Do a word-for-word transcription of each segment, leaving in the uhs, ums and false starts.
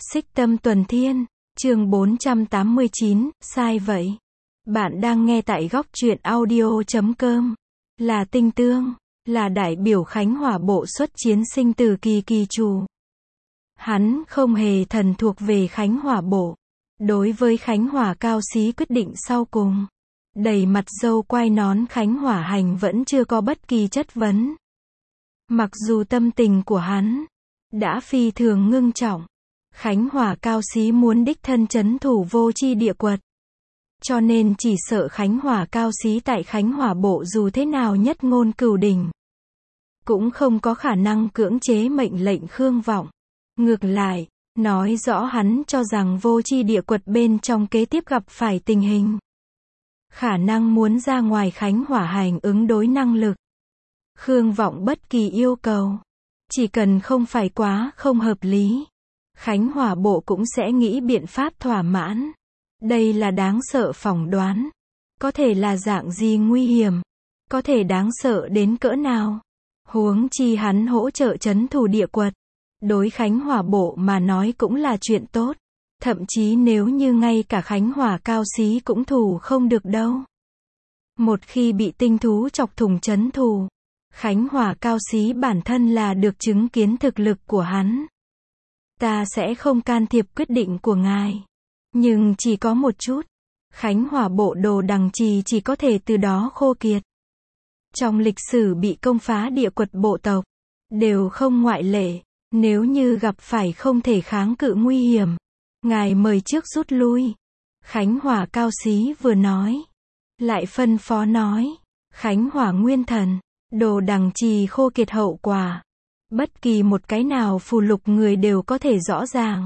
Xích Tâm Tuần Thiên, chương bốn trăm tám mươi chín, sai vậy. Bạn đang nghe tại góc truyện audio chấm com. Là Tinh Tương, là đại biểu Khánh Hỏa bộ xuất chiến sinh từ kỳ kỳ chủ. Hắn không hề thần thuộc về Khánh Hỏa bộ. Đối với Khánh Hỏa cao xí quyết định sau cùng, đầy mặt râu quai nón Khánh Hỏa Hành vẫn chưa có bất kỳ chất vấn. Mặc dù tâm tình của hắn đã phi thường ngưng trọng, Khánh Hỏa cao xí muốn đích thân trấn thủ Vô Chi Địa Quật. Cho nên chỉ sợ Khánh Hỏa cao xí tại Khánh Hỏa bộ dù thế nào nhất ngôn cửu đỉnh, cũng không có khả năng cưỡng chế mệnh lệnh Khương Vọng. Ngược lại, nói rõ hắn cho rằng Vô Chi Địa Quật bên trong kế tiếp gặp phải tình hình, khả năng muốn ra ngoài Khánh Hỏa Hành ứng đối năng lực. Khương Vọng bất kỳ yêu cầu, chỉ cần không phải quá không hợp lý, Khánh Hỏa bộ cũng sẽ nghĩ biện pháp thỏa mãn. Đây là đáng sợ phỏng đoán. Có thể là dạng gì nguy hiểm, có thể đáng sợ đến cỡ nào. Huống chi hắn hỗ trợ trấn thủ địa quật, đối Khánh Hỏa bộ mà nói cũng là chuyện tốt. Thậm chí nếu như ngay cả Khánh Hỏa cao xí cũng thủ không được đâu. Một khi bị tinh thú chọc thủng trấn thủ, Khánh Hỏa cao xí bản thân là được chứng kiến thực lực của hắn. Ta sẽ không can thiệp quyết định của ngài. Nhưng chỉ có một chút, Khánh Hỏa bộ Đồ Đằng Trì chỉ có thể từ đó khô kiệt. Trong lịch sử bị công phá địa quật bộ tộc, đều không ngoại lệ. Nếu như gặp phải không thể kháng cự nguy hiểm, ngài mời trước rút lui. Khánh Hỏa cao xí vừa nói, lại phân phó nói, Khánh Hỏa Nguyên Thần, Đồ Đằng Trì khô kiệt hậu quả, bất kỳ một cái nào phù lục người đều có thể rõ ràng.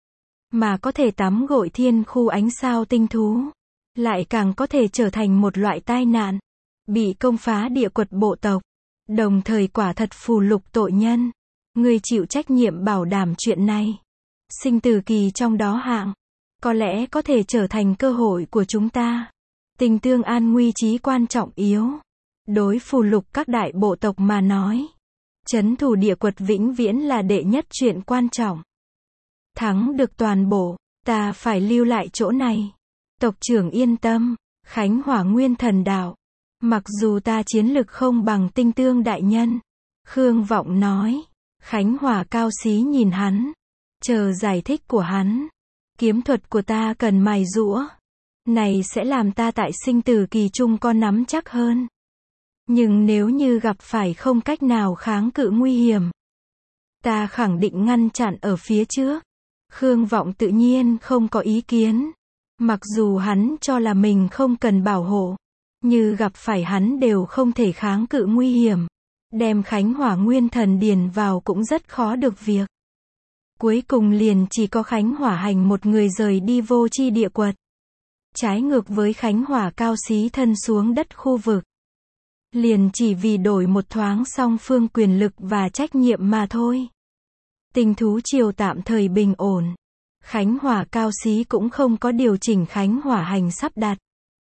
Mà có thể tắm gội thiên khu ánh sao tinh thú, lại càng có thể trở thành một loại tai nạn, bị công phá địa quật bộ tộc, đồng thời quả thật phù lục tội nhân. Người chịu trách nhiệm bảo đảm chuyện này. Sinh tử kỳ trong đó hạng, có lẽ có thể trở thành cơ hội của chúng ta. Tình tương an nguy chí quan trọng yếu. Đối phù lục các đại bộ tộc mà nói, trấn thủ địa quật vĩnh viễn là đệ nhất chuyện quan trọng. Thắng được toàn bộ, ta phải lưu lại chỗ này. Tộc trưởng yên tâm, Khánh Hỏa Nguyên Thần đạo. Mặc dù ta chiến lực không bằng Tinh Tương đại nhân, Khương Vọng nói. Khánh Hỏa cao xí nhìn hắn, chờ giải thích của hắn. Kiếm thuật của ta cần mài giũa, này sẽ làm ta tại sinh tử kỳ chung có nắm chắc hơn. Nhưng nếu như gặp phải không cách nào kháng cự nguy hiểm, ta khẳng định ngăn chặn ở phía trước. Khương Vọng tự nhiên không có ý kiến. Mặc dù hắn cho là mình không cần bảo hộ, như gặp phải hắn đều không thể kháng cự nguy hiểm. Đem Khánh Hỏa Nguyên Thần điền vào cũng rất khó được việc. Cuối cùng liền chỉ có Khánh Hỏa Hành một người rời đi Vô Chi Địa Quật. Trái ngược với Khánh Hỏa cao xí thân xuống đất khu vực. Liền chỉ vì đổi một thoáng song phương quyền lực và trách nhiệm mà thôi. Tình thú triều tạm thời bình ổn. Khánh Hỏa cao xí cũng không có điều chỉnh Khánh Hỏa Hành sắp đặt.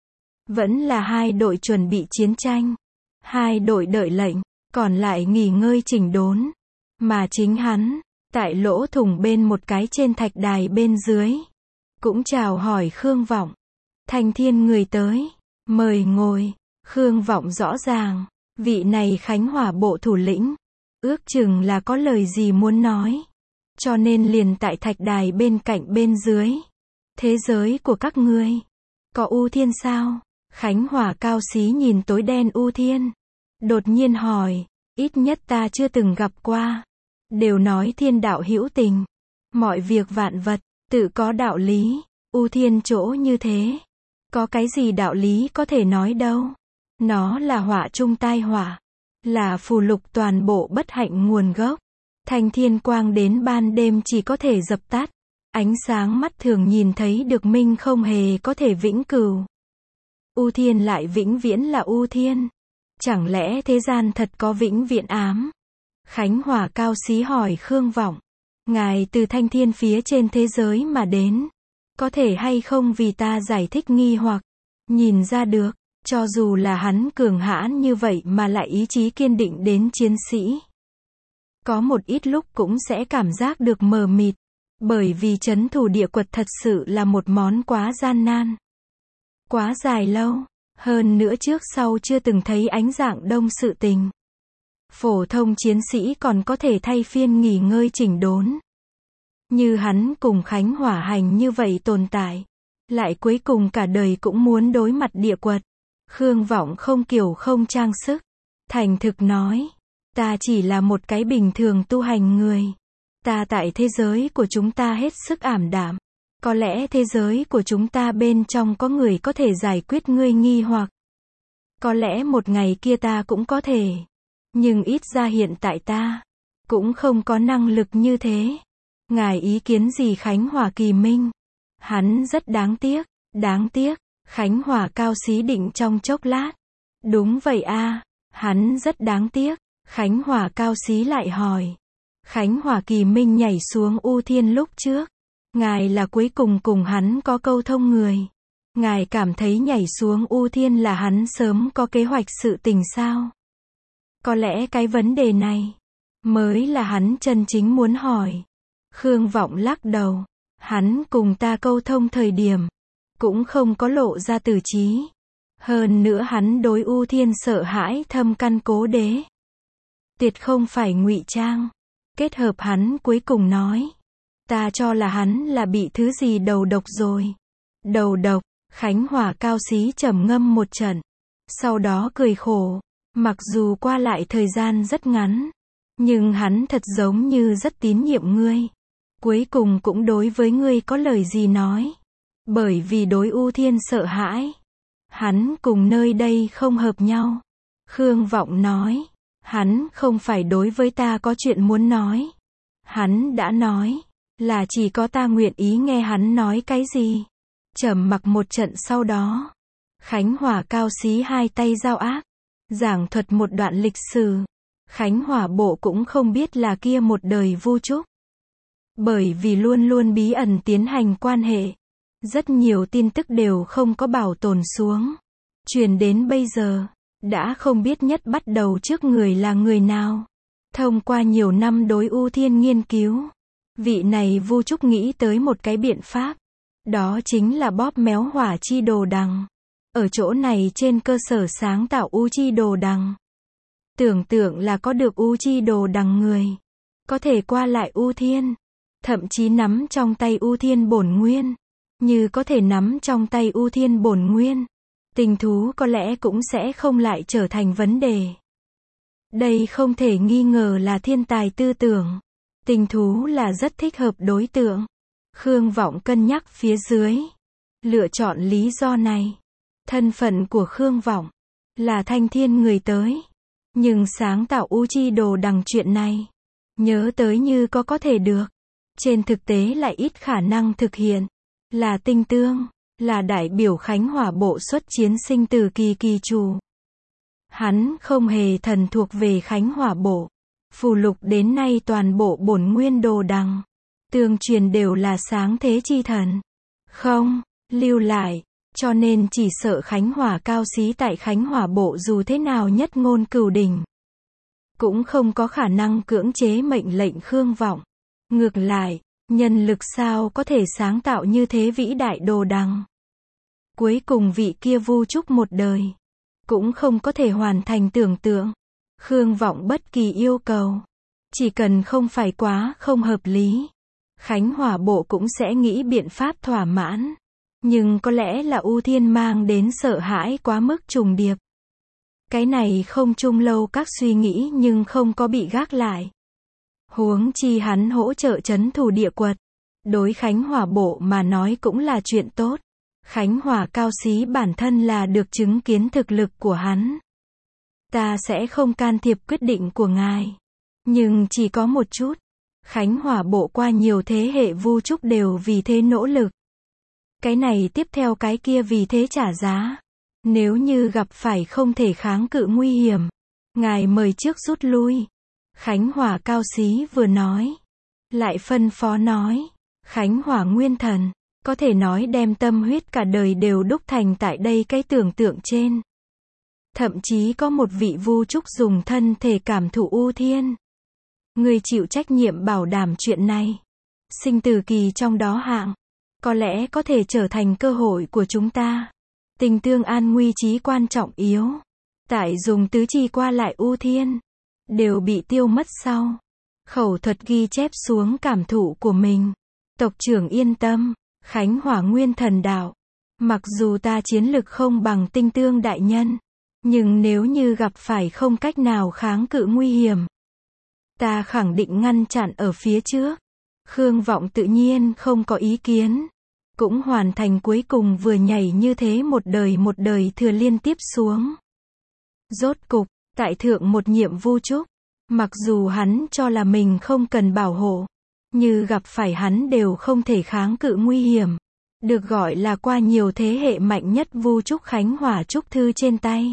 Vẫn là hai đội chuẩn bị chiến tranh. Hai đội đợi lệnh. Còn lại nghỉ ngơi chỉnh đốn. Mà chính hắn, tại lỗ thủng bên một cái trên thạch đài bên dưới, cũng chào hỏi Khương Vọng. Thanh Thiên người tới, mời ngồi. Khương Vọng rõ ràng, vị này Khánh Hỏa bộ thủ lĩnh, ước chừng là có lời gì muốn nói. Cho nên liền tại thạch đài bên cạnh bên dưới. Thế giới của các ngươi, có U Thiên sao? Khánh Hỏa cao xí nhìn tối đen U Thiên. Đột nhiên hỏi, ít nhất ta chưa từng gặp qua. Đều nói thiên đạo hữu tình. Mọi việc vạn vật, tự có đạo lý. U Thiên chỗ như thế. Có cái gì đạo lý có thể nói đâu. Nó là họa chung tai họa. Là phù lục toàn bộ bất hạnh nguồn gốc. Thanh thiên quang đến ban đêm chỉ có thể dập tắt. Ánh sáng mắt thường nhìn thấy được minh không hề có thể vĩnh cửu. U Thiên lại vĩnh viễn là U Thiên. Chẳng lẽ thế gian thật có vĩnh viễn ám? Khánh Hỏa cao xí hỏi Khương Vọng. Ngài từ thanh thiên phía trên thế giới mà đến. Có thể hay không vì ta giải thích nghi hoặc. Nhìn ra được, cho dù là hắn cường hãn như vậy mà lại ý chí kiên định đến chiến sĩ. Có một ít lúc cũng sẽ cảm giác được mờ mịt. Bởi vì trấn thủ địa quật thật sự là một món quá gian nan. Quá dài lâu, hơn nữa trước sau chưa từng thấy ánh dạng đông sự tình. Phổ thông chiến sĩ còn có thể thay phiên nghỉ ngơi chỉnh đốn. Như hắn cùng Khánh hỏa hành như vậy tồn tại. Lại cuối cùng cả đời cũng muốn đối mặt địa quật. Khương Vọng không kiểu không trang sức. Thành thực nói. Ta chỉ là một cái bình thường tu hành người. Ta tại thế giới của chúng ta hết sức ảm đạm. Có lẽ thế giới của chúng ta bên trong có người có thể giải quyết ngươi nghi hoặc. Có lẽ một ngày kia ta cũng có thể. Nhưng ít ra hiện tại ta cũng không có năng lực như thế. Ngài ý kiến gì Khánh Hỏa Kỳ Minh? Hắn rất đáng tiếc, đáng tiếc. Khánh Hỏa Cao Xí định trong chốc lát. Đúng vậy a, hắn rất đáng tiếc. Khánh Hỏa Cao Xí lại hỏi. Khánh Hỏa Kỳ Minh nhảy xuống U Thiên lúc trước. Ngài là cuối cùng cùng hắn có câu thông người. Ngài cảm thấy nhảy xuống U Thiên là hắn sớm có kế hoạch sự tình sao? Có lẽ cái vấn đề này mới là hắn chân chính muốn hỏi. Khương Vọng lắc đầu. Hắn cùng ta câu thông thời điểm cũng không có lộ ra tử trí. Hơn nữa hắn đối U Thiên sợ hãi thâm căn cố đế. Tuyệt không phải ngụy trang. Kết hợp hắn cuối cùng nói. Ta cho là hắn là bị thứ gì đầu độc rồi. Đầu độc. Khánh Hỏa Cao Xí trầm ngâm một trận. Sau đó cười khổ. Mặc dù qua lại thời gian rất ngắn. Nhưng hắn thật giống như rất tín nhiệm ngươi. Cuối cùng cũng đối với ngươi có lời gì nói. Bởi vì đối U Thiên sợ hãi. Hắn cùng nơi đây không hợp nhau. Khương Vọng nói. Hắn không phải đối với ta có chuyện muốn nói. Hắn đã nói. Là chỉ có ta nguyện ý nghe hắn nói cái gì. Trầm mặc một trận sau đó. Khánh Hỏa Cao Xí hai tay giao ác. Giảng thuật một đoạn lịch sử. Khánh Hỏa Bộ cũng không biết là kia một đời Vu Trúc. Bởi vì luôn luôn bí ẩn tiến hành quan hệ. Rất nhiều tin tức đều không có bảo tồn xuống. Truyền đến bây giờ. Đã không biết nhất bắt đầu trước người là người nào. Thông qua nhiều năm đối U Thiên nghiên cứu. Vị này Vu Trúc nghĩ tới một cái biện pháp. Đó chính là bóp méo hỏa chi đồ đằng. Ở chỗ này trên cơ sở sáng tạo U chi đồ đằng. Tưởng tượng là có được U chi đồ đằng người. Có thể qua lại U Thiên. Thậm chí nắm trong tay U Thiên bổn nguyên. Như có thể nắm trong tay U Thiên bổn nguyên. Tình thú có lẽ cũng sẽ không lại trở thành vấn đề. Đây không thể nghi ngờ là thiên tài tư tưởng. Tình thú là rất thích hợp đối tượng. Khương Vọng cân nhắc phía dưới. Lựa chọn lý do này. Thân phận của Khương Vọng là thanh thiên người tới. Nhưng sáng tạo U chi đồ đằng chuyện này. Nhớ tới như có có thể được. Trên thực tế lại ít khả năng thực hiện. Là tinh tương. Là đại biểu Khánh Hỏa Bộ xuất chiến sinh từ kỳ kỳ chủ. Hắn không hề thần thuộc về Khánh Hỏa Bộ. Phù lục đến nay toàn bộ bổn nguyên đồ đằng. Tương truyền đều là sáng thế chi thần. Không, lưu lại. Cho nên chỉ sợ Khánh Hỏa Cao Xí tại Khánh Hỏa Bộ dù thế nào nhất ngôn cửu đỉnh. Cũng không có khả năng cưỡng chế mệnh lệnh Khương Vọng. Ngược lại, nhân lực sao có thể sáng tạo như thế vĩ đại đồ đằng. Cuối cùng vị kia Vu Trúc một đời. Cũng không có thể hoàn thành tưởng tượng. Khương Vọng bất kỳ yêu cầu. Chỉ cần không phải quá không hợp lý. Khánh Hỏa Bộ cũng sẽ nghĩ biện pháp thỏa mãn. Nhưng có lẽ là U Thiên mang đến sợ hãi quá mức trùng điệp. Cái này không chung lâu các suy nghĩ nhưng không có bị gác lại. Huống chi hắn hỗ trợ trấn thủ địa quật. Đối Khánh Hỏa Bộ mà nói cũng là chuyện tốt. Khánh Hỏa Cao Xí bản thân là được chứng kiến thực lực của hắn. Ta sẽ không can thiệp quyết định của ngài. Nhưng chỉ có một chút. Khánh Hỏa Bộ qua nhiều thế hệ Vu Trúc đều vì thế nỗ lực. Cái này tiếp theo cái kia vì thế trả giá. Nếu như gặp phải không thể kháng cự nguy hiểm. Ngài mời trước rút lui. Khánh Hỏa Cao Xí vừa nói. Lại phân phó nói. Khánh Hỏa Nguyên Thần. Có thể nói đem tâm huyết cả đời đều đúc thành tại đây cái tưởng tượng trên. Thậm chí có một vị Vu Trúc dùng thân thể cảm thụ U Thiên. Người chịu trách nhiệm bảo đảm chuyện này. sinh tử kỳ trong đó hạng, có lẽ có thể trở thành cơ hội của chúng ta. Tình tương an nguy chí quan trọng yếu. Tại dùng tứ chi qua lại ưu thiên, đều bị tiêu mất sau. Khẩu thuật ghi chép xuống cảm thụ của mình. Tộc trưởng yên tâm, Khánh Hỏa Nguyên Thần Đạo. Mặc dù ta chiến lực không bằng tinh tương đại nhân, nhưng nếu như gặp phải không cách nào kháng cự nguy hiểm, ta khẳng định ngăn chặn ở phía trước. Khương Vọng tự nhiên không có ý kiến. Cũng hoàn thành cuối cùng vừa nhảy như thế một đời một đời thừa liên tiếp xuống. Rốt cục, tại thượng một nhiệm vu trúc, mặc dù hắn cho là mình không cần bảo hộ, như gặp phải hắn đều không thể kháng cự nguy hiểm. Được gọi là qua nhiều thế hệ mạnh nhất vu trúc Khánh Hỏa trúc thư trên tay.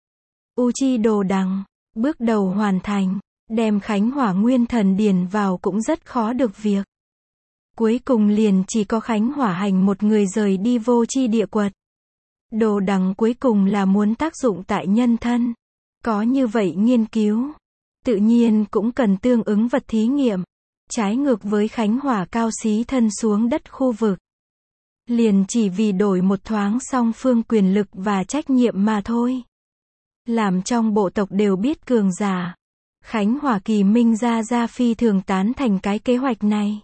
U chi đồ đằng, bước đầu hoàn thành, đem Khánh Hỏa Nguyên Thần điền vào cũng rất khó được việc. Cuối cùng liền chỉ có Khánh Hỏa Hành một người rời đi vô chi địa quật. Đồ đằng cuối cùng là muốn tác dụng tại nhân thân. Có như vậy nghiên cứu, tự nhiên cũng cần tương ứng vật thí nghiệm. Trái ngược với Khánh Hỏa cao xí thân xuống đất khu vực. Liền chỉ vì đổi một thoáng song phương quyền lực và trách nhiệm mà thôi. Làm trong bộ tộc đều biết cường giả. Khánh Hỏa Kỳ Minh ra ra phi thường tán thành cái kế hoạch này.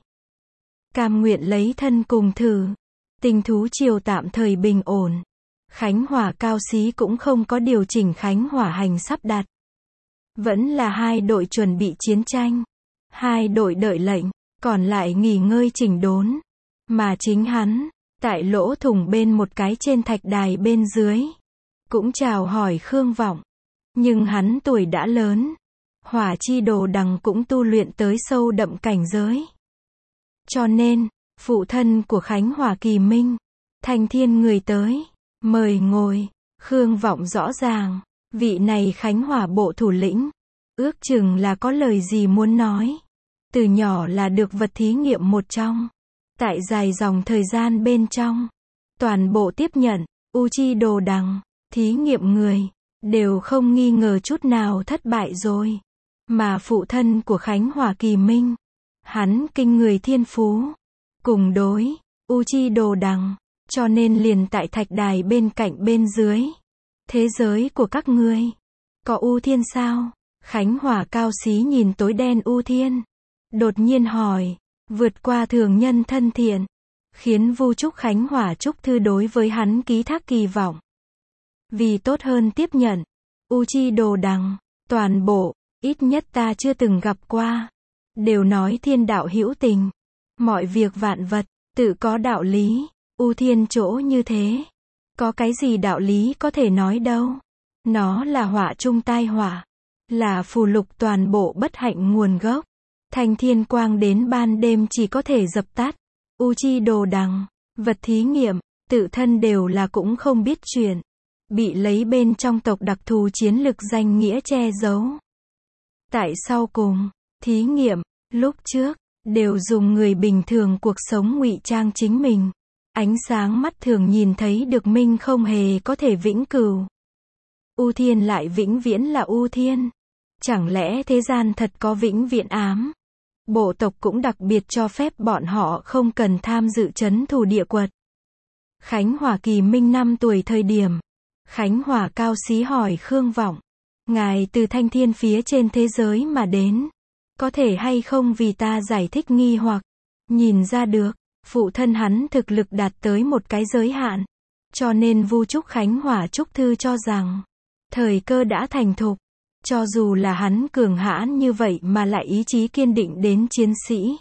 Cam nguyện lấy thân cùng thử. Tình thú triều tạm thời bình ổn. Khánh Hỏa cao xí cũng không có điều chỉnh Khánh Hỏa Hành sắp đặt. Vẫn là hai đội chuẩn bị chiến tranh. Hai đội đợi lệnh, còn lại nghỉ ngơi chỉnh đốn. Mà chính hắn, tại lỗ thủng bên một cái trên thạch đài bên dưới, cũng chào hỏi Khương Vọng. Nhưng hắn tuổi đã lớn. Hỏa chi đồ đằng cũng tu luyện tới sâu đậm cảnh giới. Cho nên, phụ thân của Khánh Hỏa Kỳ Minh, Thanh Thiên người tới, mời ngồi. Khương Vọng rõ ràng, vị này Khánh Hỏa bộ thủ lĩnh, ước chừng là có lời gì muốn nói. Từ nhỏ là được vật thí nghiệm một trong. Tại dài dòng thời gian bên trong, toàn bộ tiếp nhận, u chi đồ đằng, thí nghiệm người, đều không nghi ngờ chút nào thất bại rồi. Mà phụ thân của Khánh Hỏa Kỳ Minh, hắn kinh người thiên phú, cùng đối, u chi đồ đằng, cho nên liền tại thạch đài bên cạnh bên dưới. Thế giới của các ngươi, có u thiên sao? Khánh Hỏa cao xí nhìn tối đen u thiên, đột nhiên hỏi, vượt qua thường nhân thân thiện, khiến vu trúc Khánh Hỏa trúc thư đối với hắn ký thác kỳ vọng. Vì tốt hơn tiếp nhận, u chi đồ đằng, toàn bộ, ít nhất ta chưa từng gặp qua, đều nói thiên đạo hữu tình, mọi việc vạn vật, tự có đạo lý, u thiên chỗ như thế, có cái gì đạo lý có thể nói đâu, nó là họa chung tai họa, là phù lục toàn bộ bất hạnh nguồn gốc, thanh thiên quang đến ban đêm chỉ có thể dập tắt, u chi đồ đằng, vật thí nghiệm, tự thân đều là cũng không biết chuyện, bị lấy bên trong tộc đặc thù chiến lực danh nghĩa che giấu. Tại sau cùng, thí nghiệm, lúc trước, đều dùng người bình thường cuộc sống ngụy trang chính mình. Ánh sáng mắt thường nhìn thấy được minh không hề có thể vĩnh cửu. U thiên lại vĩnh viễn là u thiên. Chẳng lẽ thế gian thật có vĩnh viễn ám? Bộ tộc cũng đặc biệt cho phép bọn họ không cần tham dự trấn thủ địa quật. Khánh Hỏa Kỳ Minh năm tuổi thời điểm, Khánh Hỏa cao xí hỏi Khương Vọng, ngài từ thanh thiên phía trên thế giới mà đến, có thể hay không vì ta giải thích nghi hoặc, nhìn ra được, phụ thân hắn thực lực đạt tới một cái giới hạn, cho nên vu trúc Khánh Hỏa trúc thư cho rằng, thời cơ đã thành thục, cho dù là hắn cường hãn như vậy mà lại ý chí kiên định đến chiến sĩ.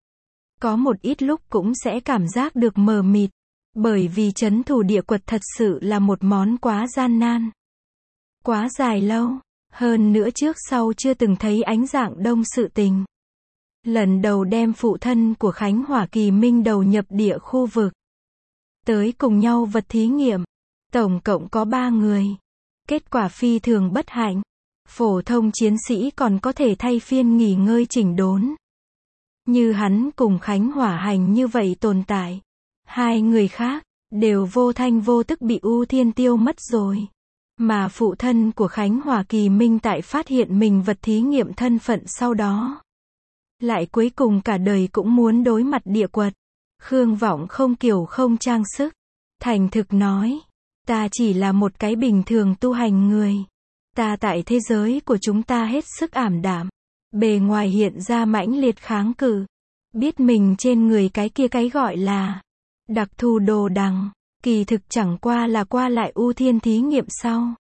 Có một ít lúc cũng sẽ cảm giác được mờ mịt, bởi vì trấn thủ địa quật thật sự là một món quá gian nan, quá dài lâu, hơn nữa trước sau chưa từng thấy ánh dạng đông sự tình. Lần đầu đem phụ thân của Khánh Hỏa Kỳ Minh đầu nhập địa khu vực, tới cùng nhau vật thí nghiệm, tổng cộng có ba người. Kết quả phi thường bất hạnh, phổ thông chiến sĩ còn có thể thay phiên nghỉ ngơi chỉnh đốn. Như hắn cùng Khánh Hỏa Hành như vậy tồn tại, hai người khác, đều vô thanh vô tức bị U Thiên tiêu mất rồi. Mà phụ thân của Khánh Hỏa Kỳ Minh tại phát hiện mình vật thí nghiệm thân phận sau đó, lại cuối cùng cả đời cũng muốn đối mặt địa quật. Khương Vọng không kiểu không trang sức, thành thực nói, ta chỉ là một cái bình thường tu hành người. Ta tại thế giới của chúng ta hết sức ảm đạm, bề ngoài hiện ra mãnh liệt kháng cự, biết mình trên người cái kia cái gọi là đặc thù đồ đằng, kỳ thực chẳng qua là qua lại ưu thiên thí nghiệm sau.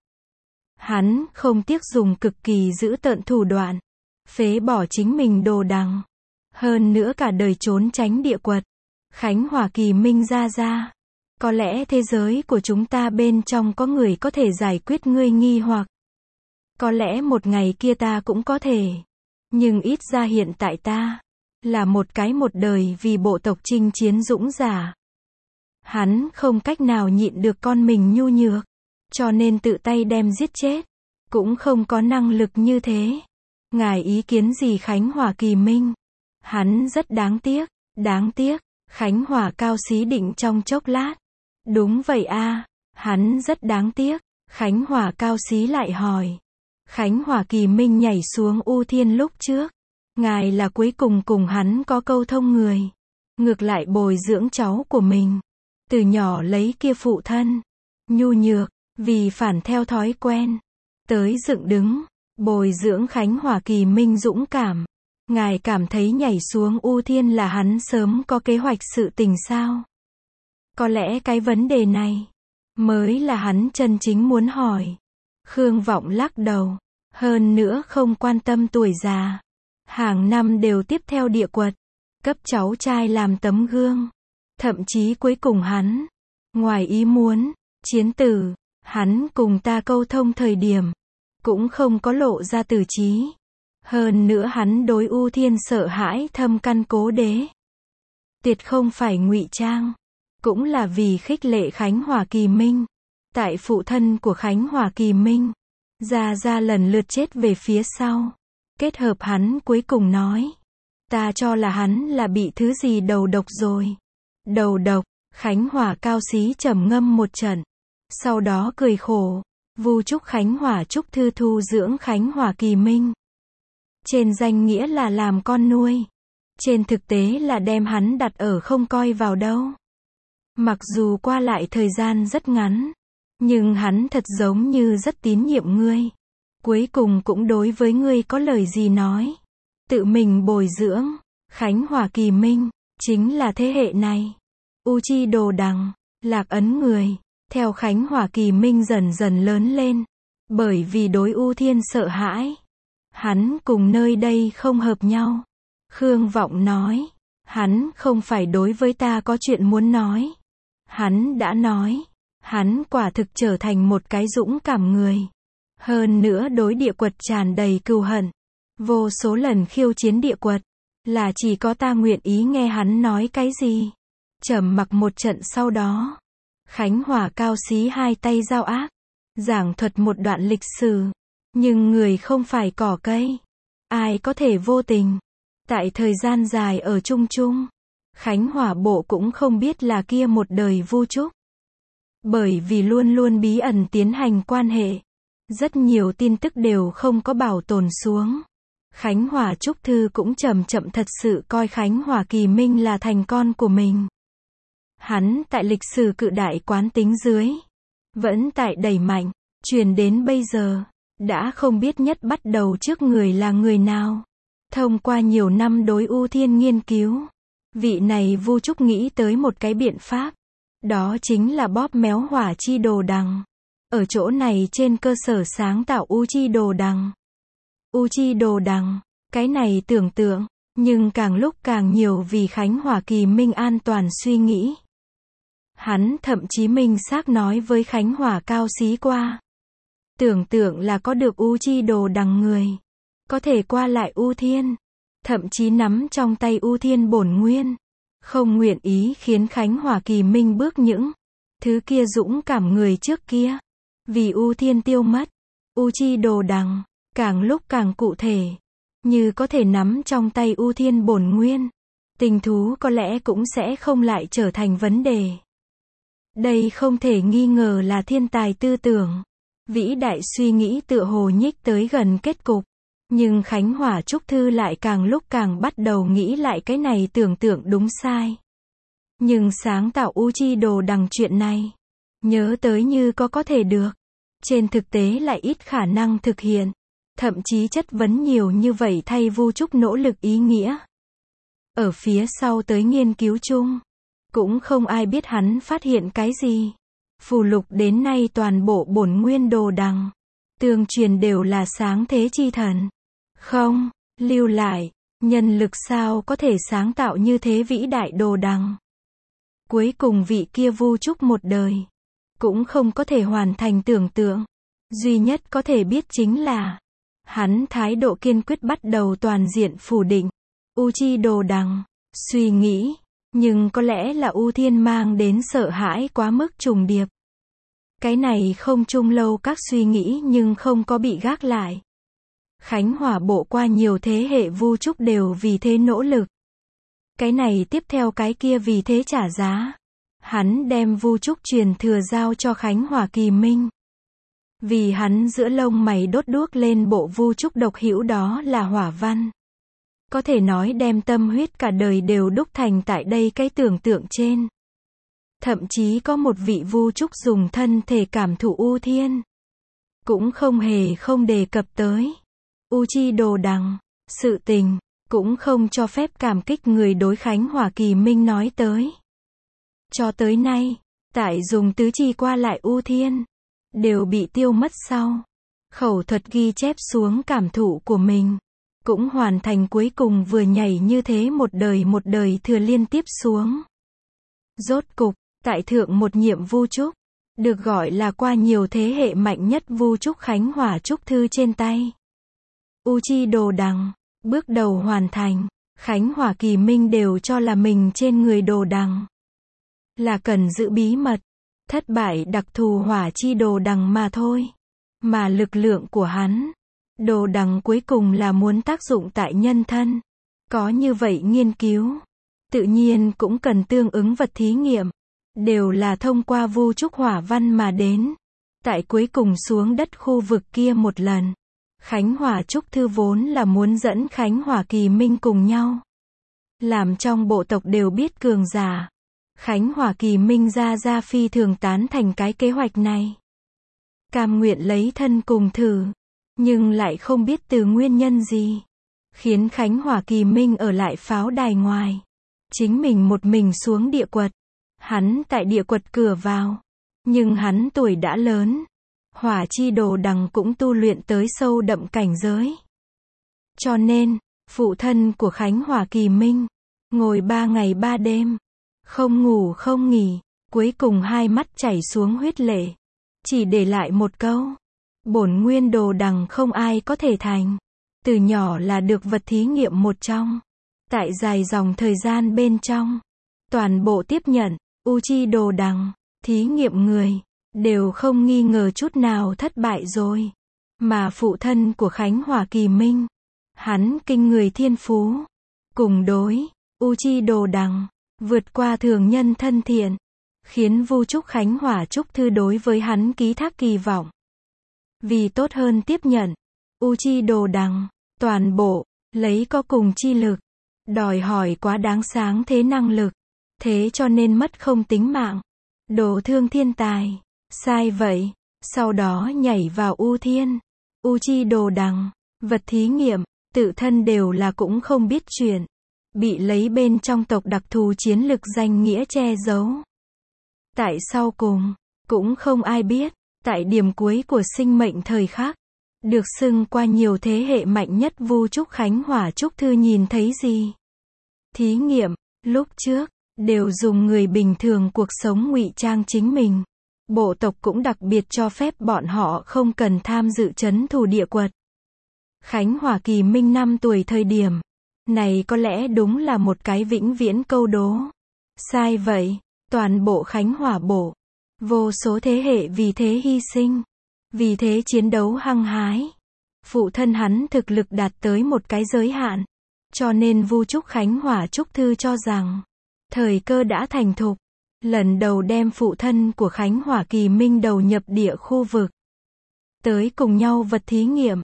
Hắn không tiếc dùng cực kỳ dữ tợn thủ đoạn, phế bỏ chính mình đồ đằng, hơn nữa cả đời trốn tránh địa quật. Khánh Hòa Kỳ Minh ra ra, có lẽ thế giới của chúng ta bên trong có người có thể giải quyết ngươi nghi hoặc. Có lẽ một ngày kia ta cũng có thể. Nhưng ít ra hiện tại ta là một cái một đời vì bộ tộc chinh chiến dũng giả. Hắn không cách nào nhịn được con mình nhu nhược, cho nên tự tay đem giết chết. Cũng không có năng lực như thế. Ngài ý kiến gì Khánh Hòa Kỳ Minh? Hắn rất đáng tiếc, đáng tiếc. Khánh Hòa Cao Xí định trong chốc lát. Đúng vậy a, hắn rất đáng tiếc. Khánh Hòa Cao Xí lại hỏi. Khánh Hòa Kỳ Minh nhảy xuống U Thiên lúc trước. Ngài là cuối cùng cùng hắn có câu thông người. Ngược lại bồi dưỡng cháu của mình. Từ nhỏ lấy kia phụ thân. Nhu nhược, vì phản theo thói quen. Tới dựng đứng, bồi dưỡng Khánh Hòa Kỳ Minh dũng cảm. Ngài cảm thấy nhảy xuống U Thiên là hắn sớm có kế hoạch sự tình sao? Có lẽ cái vấn đề này mới là hắn chân chính muốn hỏi. Khương Vọng lắc đầu. Hơn nữa không quan tâm tuổi già. Hàng năm đều tiếp theo địa quật. Cấp cháu trai làm tấm gương. Thậm chí cuối cùng hắn, ngoài ý muốn, chiến tử, hắn cùng ta câu thông thời điểm, cũng không có lộ ra tử trí. Hơn nữa hắn đối U Thiên sợ hãi thâm căn cố đế. Tuyệt không phải ngụy trang. Cũng là vì khích lệ Khánh Hòa Kỳ Minh. Tại phụ thân của Khánh Hòa Kỳ Minh, ra ra lần lượt chết về phía sau. Kết hợp hắn cuối cùng nói. Ta cho là hắn là bị thứ gì đầu độc rồi. Đầu độc, Khánh Hòa Cao Xí trầm ngâm một trận. Sau đó cười khổ. Vu chúc Khánh Hòa chúc thư thu dưỡng Khánh Hòa Kỳ Minh. Trên danh nghĩa là làm con nuôi. Trên thực tế là đem hắn đặt ở không coi vào đâu. Mặc dù qua lại thời gian rất ngắn. Nhưng hắn thật giống như rất tín nhiệm ngươi. Cuối cùng cũng đối với ngươi có lời gì nói. Tự mình bồi dưỡng. Khánh Hòa Kỳ Minh, chính là thế hệ này. U Chi Đồ Đằng, Lạc Ấn người. Theo Khánh Hòa Kỳ Minh dần dần lớn lên. Bởi vì đối U Thiên sợ hãi. Hắn cùng nơi đây không hợp nhau. Khương Vọng nói. Hắn không phải đối với ta có chuyện muốn nói. Hắn đã nói. Hắn quả thực trở thành một cái dũng cảm người. Hơn nữa đối địa quật tràn đầy cừu hận. Vô số lần khiêu chiến địa quật. Là chỉ có ta nguyện ý nghe hắn nói cái gì. Trầm mặc một trận sau đó. Khánh Hòa Cao Xí hai tay giao ác. Giảng thuật một đoạn lịch sử. Nhưng người không phải cỏ cây. Ai có thể vô tình. Tại thời gian dài ở chung chung. Khánh Hòa bộ cũng không biết là kia một đời Vu Trúc. Bởi vì luôn luôn bí ẩn tiến hành quan hệ. Rất nhiều tin tức đều không có bảo tồn xuống. Khánh Hòa Trúc Thư cũng chậm chậm thật sự coi Khánh Hòa Kỳ Minh là thành con của mình. Hắn tại lịch sử cự đại quán tính dưới. Vẫn tại đẩy mạnh. Truyền đến bây giờ. Đã không biết nhất bắt đầu trước người là người nào. Thông qua nhiều năm đối U Thiên nghiên cứu. Vị này Vu Trúc nghĩ tới một cái biện pháp. Đó chính là bóp méo Hỏa Chi Đồ Đằng. Ở chỗ này trên cơ sở sáng tạo U Chi Đồ Đằng. U Chi Đồ Đằng. Cái này tưởng tượng. Nhưng càng lúc càng nhiều vì Khánh Hòa Kỳ Minh an toàn suy nghĩ. Hắn thậm chí minh xác nói với Khánh Hòa Cao Xí qua. Tưởng tượng là có được U Chi Đồ Đằng người. Có thể qua lại U Thiên. Thậm chí nắm trong tay U Thiên bổn nguyên. Không nguyện ý khiến Khánh Hòa Kỳ Minh bước những thứ kia dũng cảm người trước kia. Vì U Thiên tiêu mất. U Chi Đồ Đằng. Càng lúc càng cụ thể. Như có thể nắm trong tay U Thiên bổn nguyên. Tình thú có lẽ cũng sẽ không lại trở thành vấn đề. Đây không thể nghi ngờ là thiên tài tư tưởng. Vĩ đại suy nghĩ tựa hồ nhích tới gần kết cục. Nhưng Khánh Hỏa Trúc Thư lại càng lúc càng bắt đầu nghĩ lại cái này tưởng tượng đúng sai. Nhưng sáng tạo U Chi Đồ Đằng chuyện này, nhớ tới như có có thể được. Trên thực tế lại ít khả năng thực hiện. Thậm chí chất vấn nhiều như vậy thay Vu Trúc nỗ lực ý nghĩa. Ở phía sau tới nghiên cứu chung, cũng không ai biết hắn phát hiện cái gì. Phù lục đến nay toàn bộ bổn nguyên đồ đằng, tương truyền đều là sáng thế chi thần. Không, lưu lại, nhân lực sao có thể sáng tạo như thế vĩ đại đồ đằng. Cuối cùng vị kia Vu Trúc một đời, cũng không có thể hoàn thành tưởng tượng. Duy nhất có thể biết chính là, hắn thái độ kiên quyết bắt đầu toàn diện phủ định U Chi Đồ Đằng. Suy nghĩ, nhưng có lẽ là U Thiên mang đến sợ hãi quá mức trùng điệp. Cái này không chung lâu các suy nghĩ nhưng không có bị gác lại. Khánh Hỏa bộ qua nhiều thế hệ Vu Trúc đều vì thế nỗ lực. Cái này tiếp theo cái kia vì thế trả giá. Hắn đem Vu Trúc truyền thừa giao cho Khánh Hỏa Kỳ Minh. Vì hắn giữa lông mày đốt đuốc lên bộ Vu Trúc độc hữu đó là hỏa văn. Có thể nói đem tâm huyết cả đời đều đúc thành tại đây cái tưởng tượng trên. Thậm chí có một vị Vu Trúc dùng thân thể cảm thụ U Thiên. Cũng không hề không đề cập tới U Chi Đồ Đằng. Sự tình, cũng không cho phép cảm kích người đối Khánh Hỏa Kỳ Minh nói tới. Cho tới nay, tại dùng tứ chi qua lại U Thiên, đều bị tiêu mất sau. Khẩu thuật ghi chép xuống cảm thụ của mình. Cũng hoàn thành cuối cùng vừa nhảy như thế một đời một đời thừa liên tiếp xuống. Rốt cục, tại thượng một nhiệm Vu Trúc, được gọi là qua nhiều thế hệ mạnh nhất Vu Trúc Khánh Hỏa Trúc Thư trên tay. U Chi Đồ Đằng, bước đầu hoàn thành, Khánh Hỏa Kỳ Minh đều cho là mình trên người đồ đằng. Là cần giữ bí mật, thất bại đặc thù hỏa chi đồ đằng mà thôi. Mà lực lượng của hắn, đồ đằng cuối cùng là muốn tác dụng tại nhân thân. Có như vậy nghiên cứu, tự nhiên cũng cần tương ứng vật thí nghiệm. Đều là thông qua Vu Trúc hỏa văn mà đến. Tại cuối cùng xuống đất khu vực kia một lần. Khánh Hỏa Trúc Thư vốn là muốn dẫn Khánh Hỏa Kỳ Minh cùng nhau. Làm trong bộ tộc đều biết cường giả. Khánh Hỏa Kỳ Minh ra ra phi thường tán thành cái kế hoạch này. Cam nguyện lấy thân cùng thử. Nhưng lại không biết từ nguyên nhân gì. Khiến Khánh Hỏa Kỳ Minh ở lại pháo đài ngoài. Chính mình một mình xuống địa quật. Hắn tại địa quật cửa vào. Nhưng hắn tuổi đã lớn. Hỏa chi đồ đằng cũng tu luyện tới sâu đậm cảnh giới. Cho nên, phụ thân của Khánh Hỏa Kỳ Minh, ngồi ba ngày ba đêm, không ngủ không nghỉ, cuối cùng hai mắt chảy xuống huyết lệ. Chỉ để lại một câu. Bổn nguyên đồ đằng không ai có thể thành. Từ nhỏ là được vật thí nghiệm một trong. Tại dài dòng thời gian bên trong, toàn bộ tiếp nhận, U Chi Đồ Đằng, thí nghiệm người, đều không nghi ngờ chút nào thất bại rồi. Mà phụ thân của Khánh Hỏa Kỳ Minh, hắn kinh người thiên phú, cùng đối, U Chi Đồ Đằng, vượt qua thường nhân thân thiện, khiến Vu Trúc Khánh Hỏa Trúc Thư đối với hắn ký thác kỳ vọng. Vì tốt hơn tiếp nhận, U Chi Đồ Đằng, toàn bộ, lấy có cùng chi lực, đòi hỏi quá đáng sáng thế năng lực, thế cho nên mất không tính mạng, đổ thương thiên tài, sai vậy, sau đó nhảy vào U Thiên, U Chi Đồ Đằng, vật thí nghiệm, tự thân đều là cũng không biết chuyện, bị lấy bên trong tộc đặc thù chiến lực danh nghĩa che giấu. Tại sau cùng, cũng không ai biết, tại điểm cuối của sinh mệnh thời khắc, được xưng qua nhiều thế hệ mạnh nhất Vu Trúc Khánh Hỏa Trúc Thư nhìn thấy gì. Thí nghiệm, lúc trước, đều dùng người bình thường cuộc sống ngụy trang chính mình. Bộ tộc cũng đặc biệt cho phép bọn họ không cần tham dự trấn thủ địa quật. Khánh Hỏa Kỳ Minh năm tuổi thời điểm, này có lẽ đúng là một cái vĩnh viễn câu đố. Sai vậy, toàn bộ Khánh Hỏa bộ, vô số thế hệ vì thế hy sinh, vì thế chiến đấu hăng hái. Phụ thân hắn thực lực đạt tới một cái giới hạn, cho nên Vu Trúc Khánh Hỏa Trúc Thư cho rằng, thời cơ đã thành thục, lần đầu đem phụ thân của Khánh Hỏa Kỳ Minh đầu nhập địa khu vực. Tới cùng nhau vật thí nghiệm,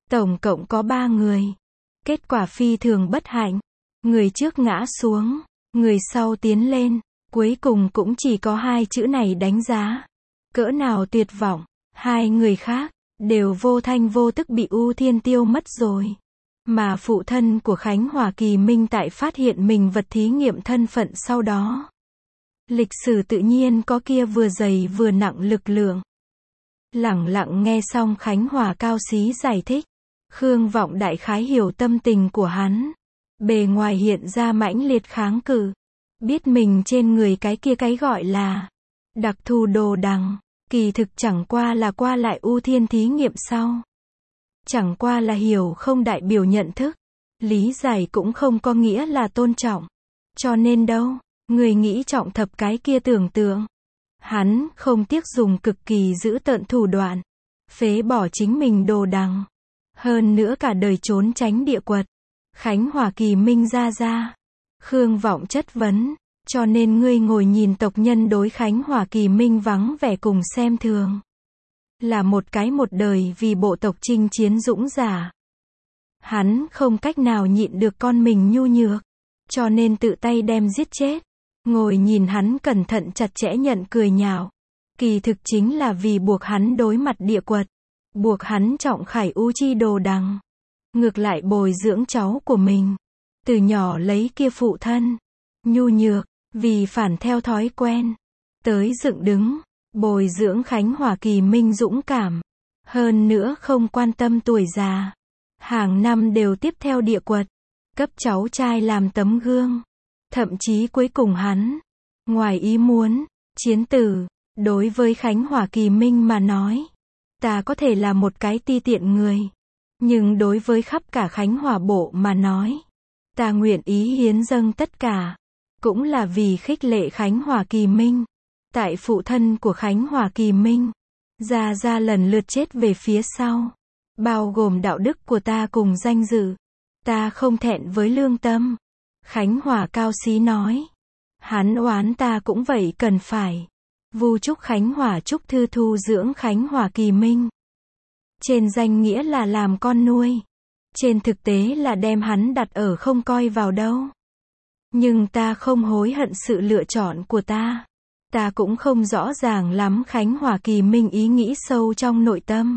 Tổng cộng có ba người. Kết quả phi thường bất hạnh. Người trước ngã xuống, người sau tiến lên, cuối cùng cũng chỉ có hai chữ này đánh giá. Cỡ nào tuyệt vọng, hai người khác, đều vô thanh vô tức bị U Thiên tiêu mất rồi. Mà phụ thân của Khánh Hòa Kỳ Minh tại phát hiện mình vật thí nghiệm thân phận sau đó. Lịch sử tự nhiên có kia vừa dày vừa nặng lực lượng. Lẳng lặng nghe xong Khánh Hòa cao xí giải thích. Khương Vọng đại khái hiểu tâm tình của hắn. Bề ngoài hiện ra mãnh liệt kháng cự. Biết mình trên người cái kia cái gọi là đặc thù đồ đằng, kỳ thực chẳng qua là qua lại ưu thiên thí nghiệm sau. Chẳng qua là hiểu không đại biểu nhận thức. Lý giải cũng không có nghĩa là tôn trọng. Cho nên đâu, người nghĩ trọng thập cái kia tưởng tượng. Hắn không tiếc dùng cực kỳ giữ tợn thủ đoạn. Phế bỏ chính mình đồ đằng. Hơn nữa cả đời trốn tránh địa quật. Khánh Hòa Kỳ Minh ra ra. Khương Vọng chất vấn. Cho nên ngươi ngồi nhìn tộc nhân đối Khánh Hòa Kỳ Minh vắng vẻ cùng xem thường. Là một cái một đời vì bộ tộc chinh chiến dũng giả. Hắn không cách nào nhịn được con mình nhu nhược. Cho nên tự tay đem giết chết. Ngồi nhìn hắn cẩn thận chặt chẽ nhận cười nhạo. Kỳ thực chính là vì buộc hắn đối mặt địa quật. Buộc hắn trọng khải u chi đồ đằng. Ngược lại bồi dưỡng cháu của mình. Từ nhỏ lấy kia phụ thân. Nhu nhược, vì phản theo thói quen. Tới dựng đứng, bồi dưỡng Khánh Hòa Kỳ Minh dũng cảm. Hơn nữa không quan tâm tuổi già. Hàng năm đều tiếp theo địa quật. Cấp cháu trai làm tấm gương. Thậm chí cuối cùng hắn. Ngoài ý muốn, chiến tử. Đối với Khánh Hòa Kỳ Minh mà nói. Ta có thể là một cái ti tiện người. Nhưng đối với khắp cả Khánh Hòa bộ mà nói. Ta nguyện ý hiến dâng tất cả. Cũng là vì khích lệ Khánh Hòa Kỳ Minh. Tại phụ thân của Khánh Hòa Kỳ Minh. Ra ra lần lượt chết về phía sau. Bao gồm đạo đức của ta cùng danh dự. Ta không thẹn với lương tâm. Khánh Hòa cao xí nói. Hắn oán ta cũng vậy cần phải. Vu chúc Khánh Hòa chúc thư thu dưỡng Khánh Hòa Kỳ Minh. Trên danh nghĩa là làm con nuôi. Trên thực tế là đem hắn đặt ở không coi vào đâu. Nhưng ta không hối hận sự lựa chọn của ta. Ta cũng không rõ ràng lắm Khánh Hòa Kỳ Minh ý nghĩ sâu trong nội tâm.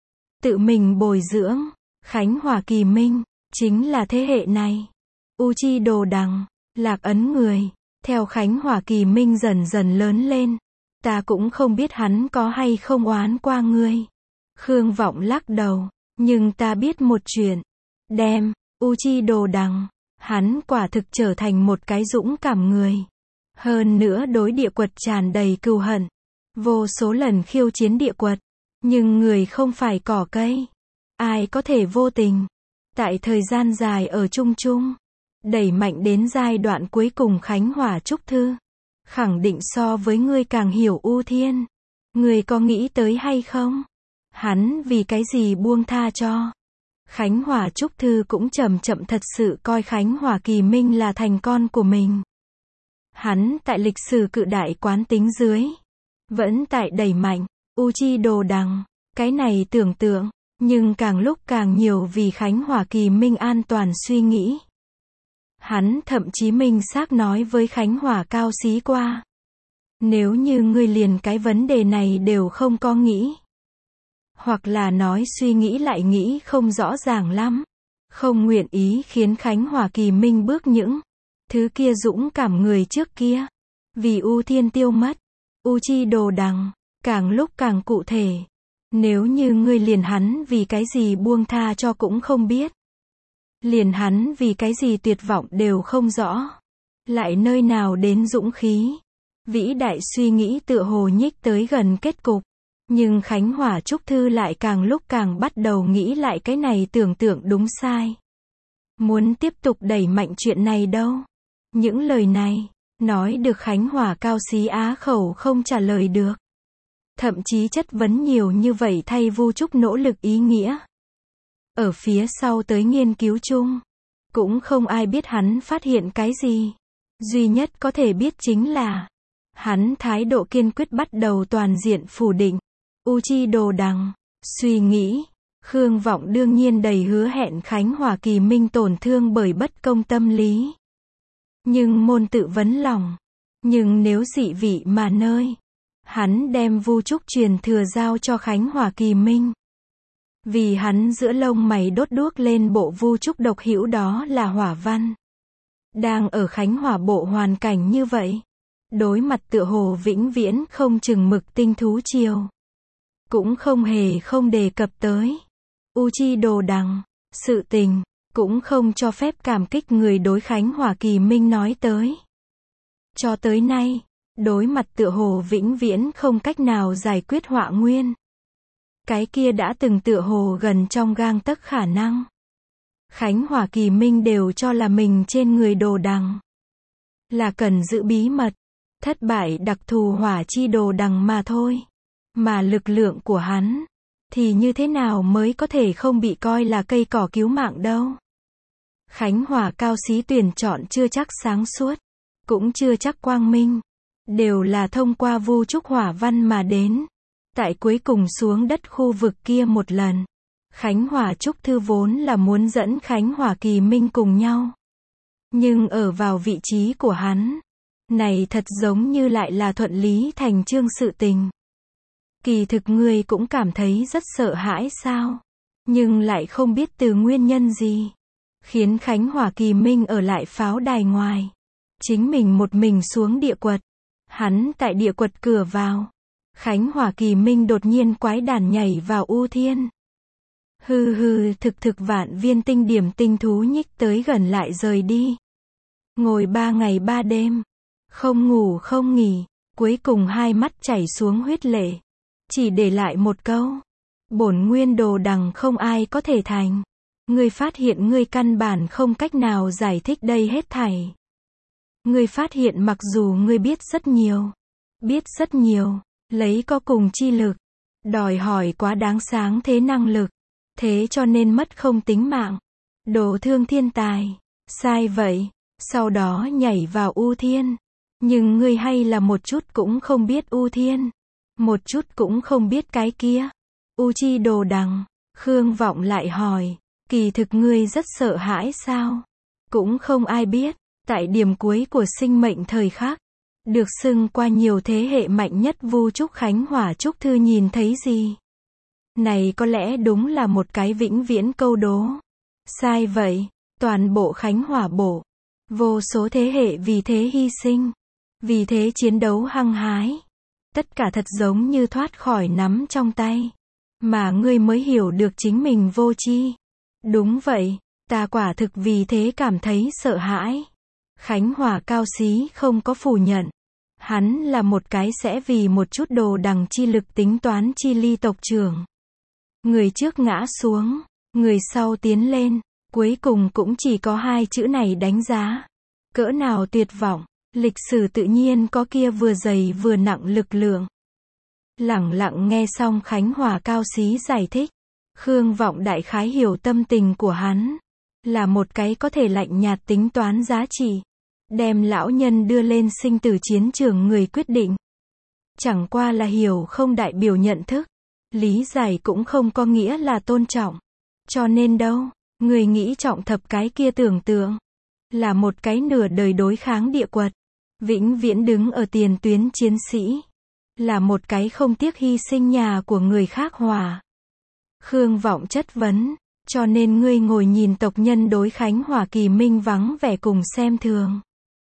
Tự mình bồi dưỡng. Khánh Hòa Kỳ Minh. Chính là thế hệ này. U chi đồ đằng. Lạc ấn người. Theo Khánh Hòa Kỳ Minh dần dần lớn lên. Ta cũng không biết hắn có hay không oán qua ngươi. Khương Vọng lắc đầu. Nhưng ta biết một chuyện. Đem. U chi đồ đằng. Hắn quả thực trở thành một cái dũng cảm người. Hơn nữa đối địa quật tràn đầy cừu hận. Vô số lần khiêu chiến địa quật. Nhưng người không phải cỏ cây. Ai có thể vô tình. Tại thời gian dài ở chung chung. Đẩy mạnh đến giai đoạn cuối cùng Khánh Hòa chúc thư. Khẳng định so với ngươi càng hiểu U Thiên. Ngươi có nghĩ tới hay không? Hắn vì cái gì buông tha cho? Khánh Hòa chúc thư cũng chậm chậm thật sự coi Khánh Hòa Kỳ Minh là thành con của mình. Hắn tại lịch sử cự đại quán tính dưới. Vẫn tại đẩy mạnh. U chi đồ đằng. Cái này tưởng tượng. Nhưng càng lúc càng nhiều vì Khánh Hòa Kỳ Minh an toàn suy nghĩ. Hắn thậm chí minh xác nói với Khánh Hòa cao xí qua. Nếu như ngươi liền cái vấn đề này đều không có nghĩ. Hoặc là nói suy nghĩ lại nghĩ không rõ ràng lắm. Không nguyện ý khiến Khánh Hòa Kỳ Minh bước những thứ kia dũng cảm người trước kia. Vì U Thiên tiêu mất. U chi đồ đằng. Càng lúc càng cụ thể. Nếu như ngươi liền hắn vì cái gì buông tha cho cũng không biết. Liền hắn vì cái gì tuyệt vọng đều không rõ. Lại nơi nào đến dũng khí. Vĩ đại suy nghĩ tựa hồ nhích tới gần kết cục. Nhưng Khánh Hòa chúc thư lại càng lúc càng bắt đầu nghĩ lại cái này tưởng tượng đúng sai. Muốn tiếp tục đẩy mạnh chuyện này đâu. Những lời này, nói được Khánh Hòa cao xí á khẩu không trả lời được. Thậm chí chất vấn nhiều như vậy thay Vu Trúc nỗ lực ý nghĩa. Ở phía sau tới nghiên cứu chung. Cũng không ai biết hắn phát hiện cái gì. Duy nhất có thể biết chính là hắn thái độ kiên quyết bắt đầu toàn diện phủ định. U chi đồ đằng. Suy nghĩ. Khương Vọng đương nhiên đầy hứa hẹn Khánh Hòa Kỳ Minh tổn thương bởi bất công tâm lý. Nhưng môn tự vấn lòng. Nhưng nếu dị vị mà nơi. Hắn đem Vu Trúc truyền thừa giao cho Khánh Hòa Kỳ Minh. Vì hắn giữa lông mày đốt đuốc lên bộ Vu Trúc độc hữu đó là hỏa văn. Đang ở Khánh Hòa bộ hoàn cảnh như vậy. Đối mặt tựa hồ vĩnh viễn không chừng mực tinh thú triều. Cũng không hề không đề cập tới. U Chi Đồ Đằng. Sự tình. Cũng không cho phép cảm kích người đối Khánh Hòa Kỳ Minh nói tới. Cho tới nay. Đối mặt tựa hồ vĩnh viễn không cách nào giải quyết họa nguyên. Cái kia đã từng tựa hồ gần trong gang tấc khả năng. Khánh Hòa Kỳ Minh đều cho là mình trên người Đồ Đằng. Là cần giữ bí mật. Thất bại đặc thù hỏa chi Đồ Đằng mà thôi. Mà lực lượng của hắn. Thì như thế nào mới có thể không bị coi là cây cỏ cứu mạng đâu. Khánh Hòa cao xí tuyển chọn chưa chắc sáng suốt. Cũng chưa chắc quang minh. Đều là thông qua Vu Trúc hỏa văn mà đến. Tại cuối cùng xuống đất khu vực kia một lần. Khánh Hòa Trúc Thư vốn là muốn dẫn Khánh Hòa Kỳ Minh cùng nhau. Nhưng ở vào vị trí của hắn. Này thật giống như lại là thuận lý thành chương sự tình. Kỳ thực ngươi cũng cảm thấy rất sợ hãi sao. Nhưng lại không biết từ nguyên nhân gì. Khiến Khánh Hòa Kỳ Minh ở lại pháo đài ngoài. Chính mình một mình xuống địa quật. Hắn tại địa quật cửa vào. Khánh Hòa Kỳ Minh đột nhiên quái đản nhảy vào U Thiên. Hừ hừ thực thực vạn viên tinh điểm tinh thú nhích tới gần lại rời đi. Ngồi ba ngày ba đêm. Không ngủ không nghỉ. Cuối cùng hai mắt chảy xuống huyết lệ. Chỉ để lại một câu. Bổn nguyên Đồ Đằng không ai có thể thành. Ngươi phát hiện ngươi căn bản không cách nào giải thích đây hết thảy. Ngươi phát hiện mặc dù ngươi biết rất nhiều. Biết rất nhiều. Lấy có cùng chi lực. Đòi hỏi quá đáng sáng thế năng lực. Thế cho nên mất không tính mạng. Đồ thương thiên tài. Sai vậy. Sau đó nhảy vào U Thiên. Nhưng ngươi hay là một chút cũng không biết U Thiên. Một chút cũng không biết cái kia. U Chi Đồ Đằng. Khương Vọng lại hỏi. Kỳ thực ngươi rất sợ hãi sao? Cũng không ai biết. Tại điểm cuối của sinh mệnh thời khắc. Được xưng qua nhiều thế hệ mạnh nhất Vu Trúc Khánh Hòa Trúc Thư nhìn thấy gì? Này có lẽ đúng là một cái vĩnh viễn câu đố. Sai vậy. Toàn bộ Khánh Hòa bộ. Vô số thế hệ vì thế hy sinh. Vì thế chiến đấu hăng hái. Tất cả thật giống như thoát khỏi nắm trong tay. Mà ngươi mới hiểu được chính mình vô tri. Đúng vậy. Ta quả thực vì thế cảm thấy sợ hãi. Khánh Hòa cao xí không có phủ nhận. Hắn là một cái sẽ vì một chút Đồ Đằng chi lực tính toán chi ly tộc trưởng. Người trước ngã xuống. Người sau tiến lên. Cuối cùng cũng chỉ có hai chữ này đánh giá. Cỡ nào tuyệt vọng. Lịch sử tự nhiên có kia vừa dày vừa nặng lực lượng. Lẳng lặng nghe xong Khánh Hòa cao xí giải thích. Khương Vọng đại khái hiểu tâm tình của hắn. Là một cái có thể lạnh nhạt tính toán giá trị. Đem lão nhân đưa lên sinh tử chiến trường người quyết định. Chẳng qua là hiểu không đại biểu nhận thức. Lý giải cũng không có nghĩa là tôn trọng. Cho nên đâu, người nghĩ trọng thập cái kia tưởng tượng. Là một cái nửa đời đối kháng địa quật. Vĩnh viễn đứng ở tiền tuyến chiến sĩ. Là một cái không tiếc hy sinh nhà của người khác hòa. Khương Vọng chất vấn. Cho nên ngươi ngồi nhìn tộc nhân đối Khánh Hòa Kỳ Minh vắng vẻ cùng xem thường.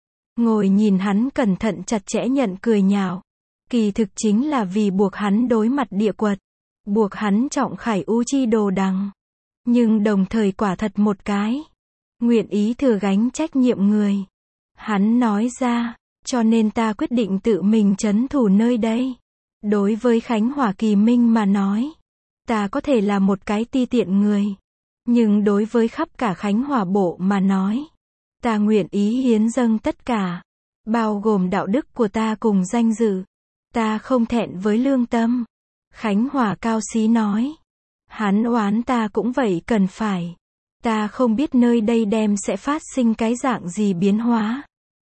Ngồi nhìn hắn cẩn thận chặt chẽ nhận cười nhạo. Kỳ thực chính là vì buộc hắn đối mặt địa quật. Buộc hắn trọng khải U Chi Đồ Đằng. Nhưng đồng thời quả thật một cái. Nguyện ý thừa gánh trách nhiệm người. Hắn nói ra. Cho nên ta quyết định tự mình trấn thủ nơi đây. Đối với Khánh Hòa Kỳ Minh mà nói. Ta có thể là một cái ti tiện người. Nhưng đối với khắp cả Khánh Hòa bộ mà nói. Ta nguyện ý hiến dâng tất cả. Bao gồm đạo đức của ta cùng danh dự. Ta không thẹn với lương tâm. Khánh Hòa cao xí nói. Hắn oán ta cũng vậy cần phải. Ta không biết nơi đây đem sẽ phát sinh cái dạng gì biến hóa.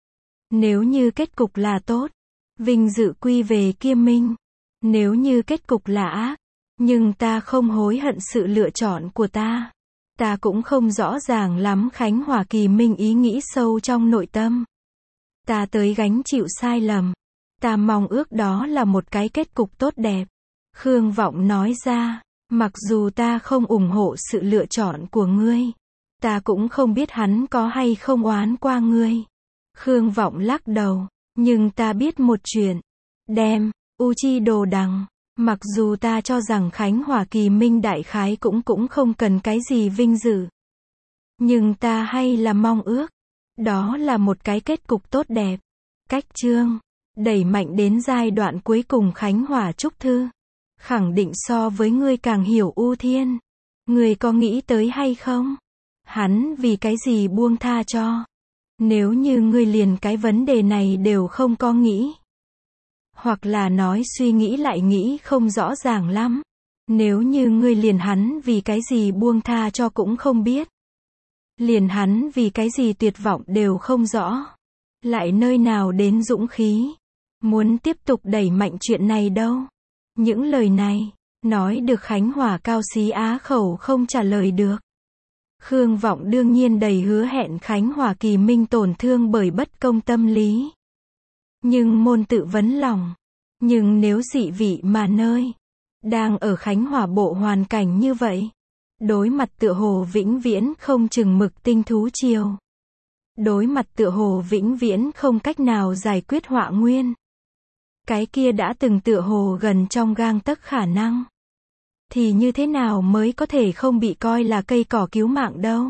Nếu như kết cục là tốt. Vinh dự quy về Kiêm Minh. Nếu như kết cục là ác. Nhưng ta không hối hận sự lựa chọn của ta. Ta cũng không rõ ràng lắm Khánh Hòa Kỳ Minh ý nghĩ sâu trong nội tâm. Ta tới gánh chịu sai lầm. Ta mong ước đó là một cái kết cục tốt đẹp. Khương Vọng nói ra, mặc dù ta không ủng hộ sự lựa chọn của ngươi. Ta cũng không biết hắn có hay không oán qua ngươi. Khương Vọng lắc đầu, nhưng ta biết một chuyện. Đem, U Chi Đồ Đằng. Mặc dù ta cho rằng Khánh Hòa Kỳ Minh đại khái cũng cũng không cần cái gì vinh dự. Nhưng ta hay là mong ước. Đó là một cái kết cục tốt đẹp. Cách chương. Đẩy mạnh đến giai đoạn cuối cùng Khánh Hòa chúc thư. Khẳng định so với ngươi càng hiểu U Thiên. Ngươi có nghĩ tới hay không? Hắn vì cái gì buông tha cho? Nếu như ngươi liền cái vấn đề này đều không có nghĩ. Hoặc là nói suy nghĩ lại nghĩ không rõ ràng lắm. Nếu như ngươi liền hắn vì cái gì buông tha cho cũng không biết. Liền hắn vì cái gì tuyệt vọng đều không rõ. Lại nơi nào đến dũng khí. Muốn tiếp tục đẩy mạnh chuyện này đâu. Những lời này, nói được Khánh Hòa cao xí á khẩu không trả lời được. Khương Vọng đương nhiên đầy hứa hẹn Khánh Hòa Kỳ Minh tổn thương bởi bất công tâm lý. Nhưng môn tự vấn lòng. Nhưng nếu dị vị mà nơi. Đang ở Khánh Hòa bộ hoàn cảnh như vậy. Đối mặt tựa hồ vĩnh viễn không chừng mực tinh thú chiều. Đối mặt tựa hồ vĩnh viễn không cách nào giải quyết họa nguyên. Cái kia đã từng tựa hồ gần trong gang tấc khả năng. Thì như thế nào mới có thể không bị coi là cây cỏ cứu mạng đâu.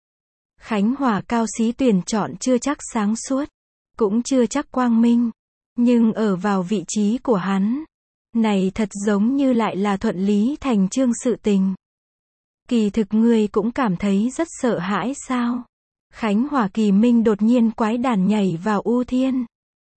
Khánh Hòa cao xí tuyển chọn chưa chắc sáng suốt. Cũng chưa chắc quang minh. Nhưng ở vào vị trí của hắn. Này thật giống như lại là thuận lý thành chương sự tình. Kỳ thực ngươi cũng cảm thấy rất sợ hãi sao? Khánh Hòa Kỳ Minh đột nhiên quái đản nhảy vào U Thiên.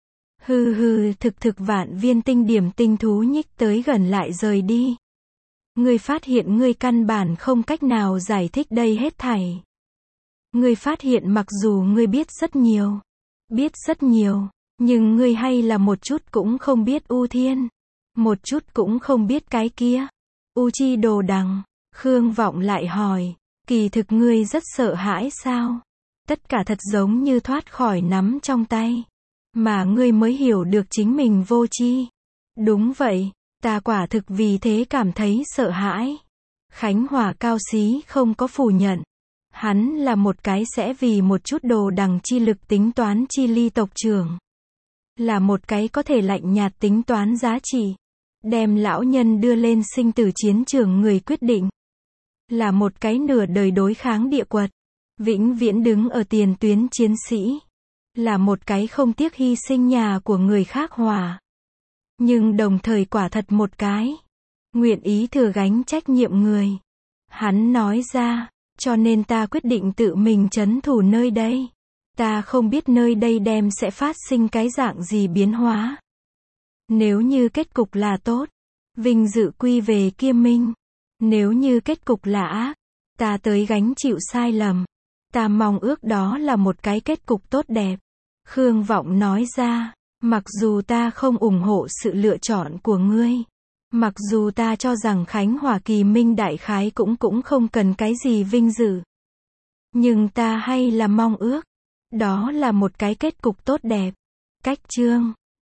Hừ hừ thực thực vạn viên tinh điểm tinh thú nhích tới gần lại rời đi. Ngươi phát hiện ngươi căn bản không cách nào giải thích đây hết thảy. Ngươi phát hiện mặc dù ngươi biết rất nhiều. Biết rất nhiều. Nhưng ngươi hay là một chút cũng không biết U Thiên. Một chút cũng không biết cái kia. U Chi Đồ Đằng. Khương Vọng lại hỏi. Kỳ thực ngươi rất sợ hãi sao? Tất cả thật giống như thoát khỏi nắm trong tay. Mà ngươi mới hiểu được chính mình vô tri. Đúng vậy. Ta quả thực vì thế cảm thấy sợ hãi. Khánh Hòa cao xí không có phủ nhận. Hắn là một cái sẽ vì một chút đồ đằng chi lực tính toán chi ly tộc trưởng. Là một cái có thể lạnh nhạt tính toán giá trị. Đem lão nhân đưa lên sinh tử chiến trường người quyết định. Là một cái nửa đời đối kháng địa quật. Vĩnh viễn đứng ở tiền tuyến chiến sĩ. Là một cái không tiếc hy sinh nhà của người khác hòa. Nhưng đồng thời quả thật một cái. Nguyện ý thừa gánh trách nhiệm người. Hắn nói ra, cho nên ta quyết định tự mình trấn thủ nơi đây. Ta không biết nơi đây đem sẽ phát sinh cái dạng gì biến hóa. Nếu như kết cục là tốt, vinh dự quy về kia minh. Nếu như kết cục là ác, ta tới gánh chịu sai lầm. Ta mong ước đó là một cái kết cục tốt đẹp. Khương Vọng nói ra, mặc dù ta không ủng hộ sự lựa chọn của ngươi. Mặc dù ta cho rằng Khánh Hòa Kỳ Minh đại khái cũng cũng không cần cái gì vinh dự. Nhưng ta hay là mong ước. Đó là một cái kết cục tốt đẹp. Cách chương.